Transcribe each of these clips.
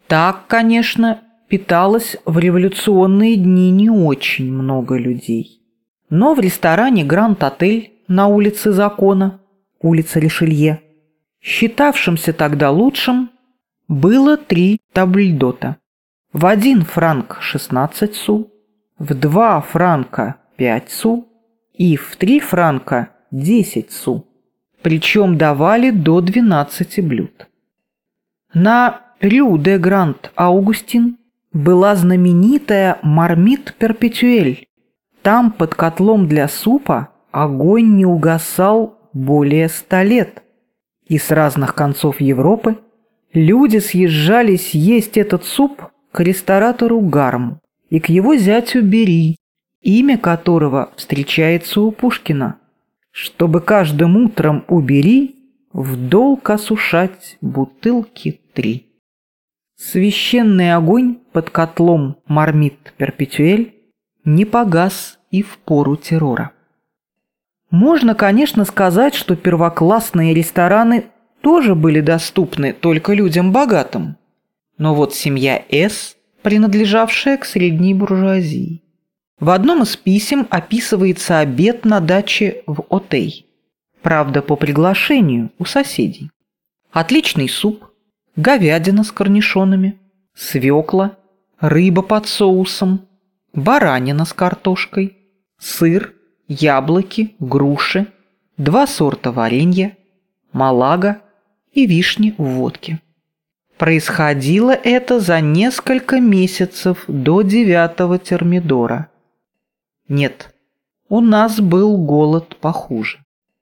Так, конечно, питалось в революционные дни не очень много людей. Но в ресторане «Гранд-отель» на улице Закона, улица Ришелье, считавшемся тогда лучшим, было 3 табльдота. В 1 франк 16 су, в 2 франка 5 су и в 3 франка 10 су. Причем давали до 12 блюд. На Рю де Гранд-Аугустин была знаменитая мармит перпетюэль. Там под котлом для супа огонь не угасал более 100 лет. И с разных концов Европы люди съезжались есть этот суп к ресторатору Гарму и к его зятю Бери, имя которого встречается у Пушкина, чтобы каждым утром у Бери в долг осушать бутылки 3. Священный огонь под котлом мармит перпетюэль не погас и в пору террора. Можно, конечно, сказать, что первоклассные рестораны тоже были доступны только людям богатым. Но вот семья С, принадлежавшая к средней буржуазии. В одном из писем описывается обед на даче в Отей. Правда, по приглашению у соседей. Отличный суп, говядина с корнишонами, свекла, рыба под соусом, баранина с картошкой, сыр, яблоки, груши, 2 сорта варенья, малага и вишни в водке. Происходило это за несколько месяцев до 9-го термидора. Нет, у нас был голод похуже.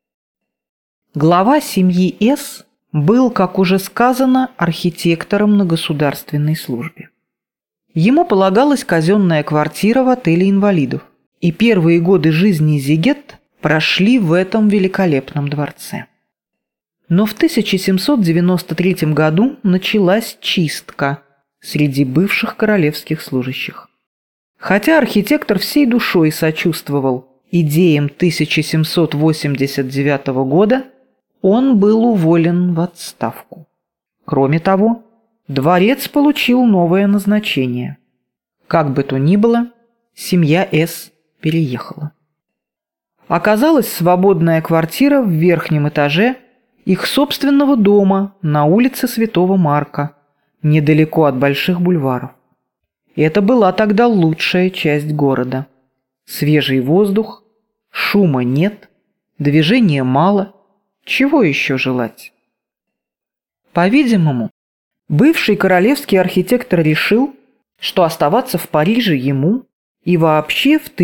Глава семьи С был, как уже сказано, архитектором на государственной службе. Ему полагалась казенная квартира в отеле инвалидов, и первые годы жизни Зигет прошли в этом великолепном дворце. Но в 1793 году началась чистка среди бывших королевских служащих. Хотя архитектор всей душой сочувствовал идеям 1789 года, он был уволен в отставку. Кроме того, дворец получил новое назначение. Как бы то ни было, семья С переехала. Оказалась свободная квартира в верхнем этаже их собственного дома на улице Святого Марка, недалеко от больших бульваров. Это была тогда лучшая часть города. Свежий воздух, шума нет, движения мало. Чего еще желать? По-видимому, бывший королевский архитектор решил, что оставаться в Париже ему и вообще в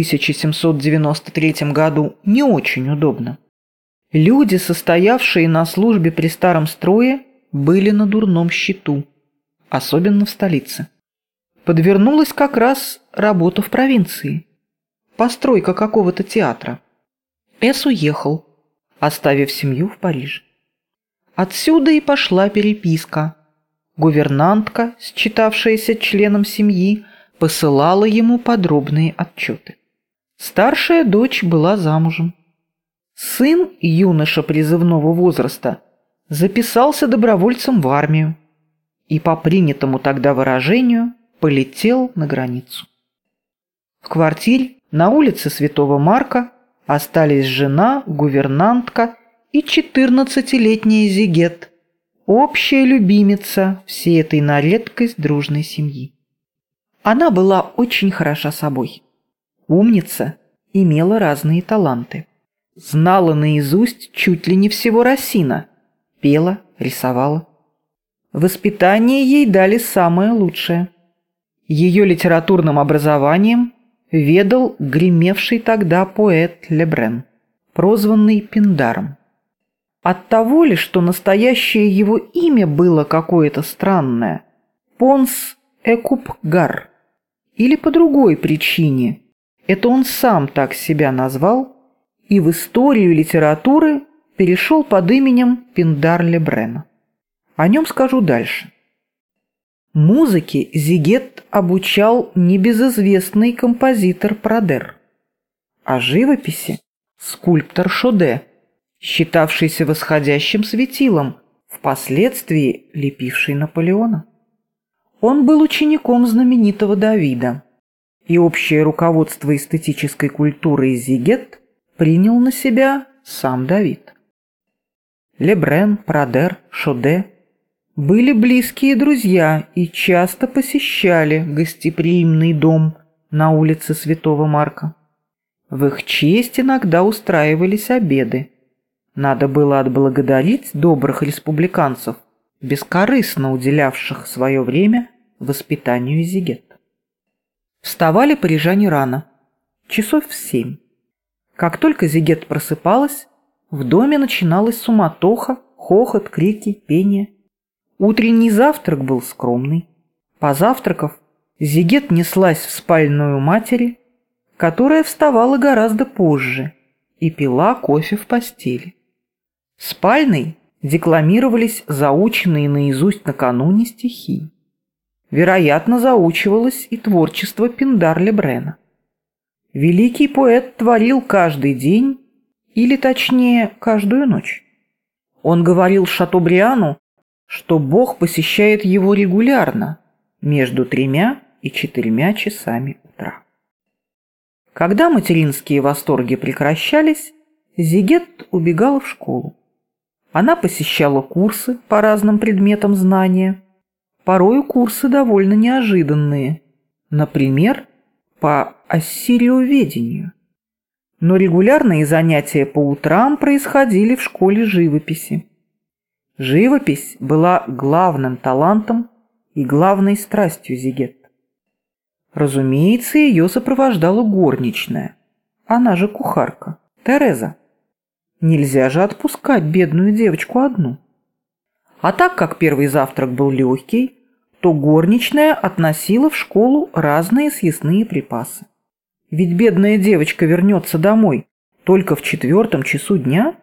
1793 году не очень удобно. Люди, состоявшие на службе при старом строе, были на дурном счету, особенно в столице. Подвернулась как раз работа в провинции, постройка какого-то театра. Эс уехал, оставив семью в Париже. Отсюда и пошла переписка. Гувернантка, считавшаяся членом семьи, посылала ему подробные отчеты. Старшая дочь была замужем. Сын, юноша призывного возраста, записался добровольцем в армию и, по принятому тогда выражению, полетел на границу. В квартире на улице Святого Марка остались жена, гувернантка и 14-летняя Зигет, общая любимица всей этой на редкость дружной семьи. Она была очень хороша собой. Умница, имела разные таланты. Знала наизусть чуть ли не всего Рассина. Пела, рисовала. Воспитание ей дали самое лучшее. Ее литературным образованием ведал гремевший тогда поэт Лебрен, прозванный Пиндаром. Оттого ли, что настоящее его имя было какое-то странное – Понс Экупгар, или по другой причине – это он сам так себя назвал и в историю литературы перешел под именем Пиндар Лебрена. О нем скажу дальше. Музыке Зигет обучал небезызвестный композитор Прадер, а живописи – скульптор Шоде, считавшийся восходящим светилом, впоследствии лепивший Наполеона. Он был учеником знаменитого Давида, и общее руководство эстетической культурой Зигет принял на себя сам Давид. Лебрен, Прадер, Шоде были близкие друзья и часто посещали гостеприимный дом на улице Святого Марка. В их честь иногда устраивались обеды. Надо было отблагодарить добрых республиканцев, бескорыстно уделявших свое время воспитанию Зигет. Вставали парижане рано, часов в 7. Как только Зигет просыпалась, в доме начиналась суматоха, хохот, крики, пение. Утренний завтрак был скромный. Позавтракав, Зигет неслась в спальную матери, которая вставала гораздо позже и пила кофе в постели. В спальной декламировались заученные наизусть накануне стихи. Вероятно, заучивалось и творчество Пиндар-Лебрена. Великий поэт творил каждый день, или точнее, каждую ночь. Он говорил Шатобриану, что Бог посещает его регулярно, между 3 и 4 часами утра. Когда материнские восторги прекращались, Зигет убегала в школу. Она посещала курсы по разным предметам знания, порою курсы довольно неожиданные, например, по ассириоведению. Но регулярные занятия по утрам происходили в школе живописи. Живопись была главным талантом и главной страстью Зигет. Разумеется, ее сопровождала горничная, она же кухарка, Тереза. Нельзя же отпускать бедную девочку одну. А так как первый завтрак был легкий, то горничная относила в школу разные съестные припасы. Ведь бедная девочка вернется домой только в 4 часу дня.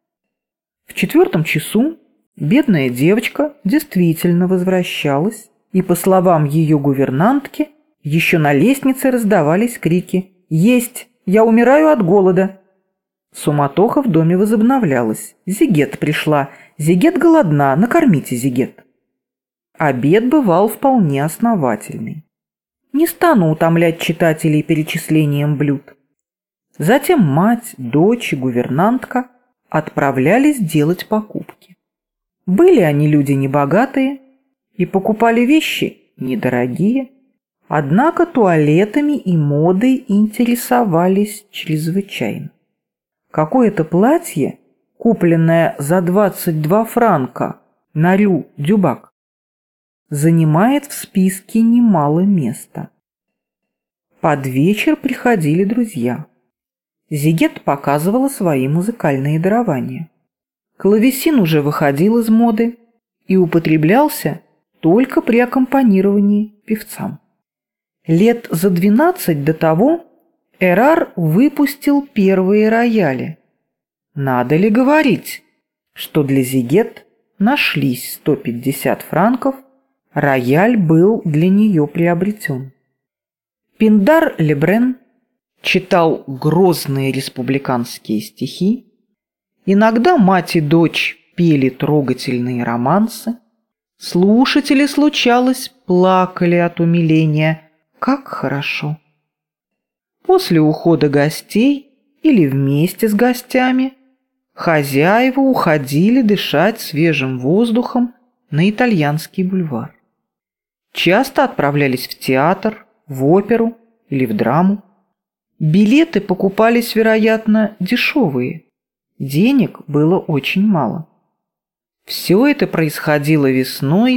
В 4 часу бедная девочка действительно возвращалась, и, по словам ее гувернантки, еще на лестнице раздавались крики «Есть! Я умираю от голода!». Суматоха в доме возобновлялась. Зигет пришла. Зигет голодна, накормите Зигет. Обед бывал вполне основательный. Не стану утомлять читателей перечислением блюд. Затем мать, дочь и гувернантка отправлялись делать покупки. Были они люди небогатые и покупали вещи недорогие, однако туалетами и модой интересовались чрезвычайно. Какое-то платье, купленное за 22 франка на Рю Дюбак, занимает в списке немало места. Под вечер приходили друзья. Зигет показывала свои музыкальные дарования. Клавесин уже выходил из моды и употреблялся только при аккомпанировании певцам. Лет за 12 до того Эрар выпустил первые рояли. Надо ли говорить, что для Зигет нашлись 150 франков, рояль был для нее приобретен. Пиндар-Лебрен читал грозные республиканские стихи, иногда мать и дочь пели трогательные романсы, слушатели, случалось, плакали от умиления. Как хорошо! После ухода гостей или вместе с гостями хозяева уходили дышать свежим воздухом на Итальянский бульвар. Часто отправлялись в театр, в оперу или в драму. Билеты покупались, вероятно, дешевые. Денег было очень мало. Все это происходило весной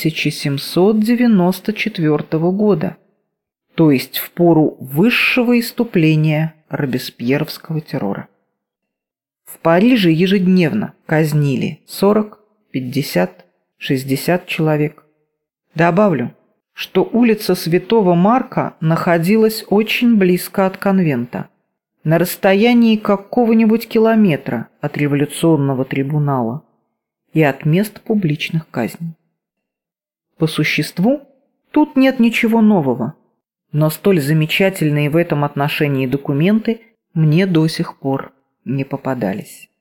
1794 года, то есть в пору высшего исступления робеспьеровского террора. В Париже ежедневно казнили 40, 50, 60 человек. Добавлю, что улица Святого Марка находилась очень близко от конвента, на расстоянии какого-нибудь километра от революционного трибунала и от мест публичных казней. По существу, тут нет ничего нового, но столь замечательные в этом отношении документы мне до сих пор не попадались.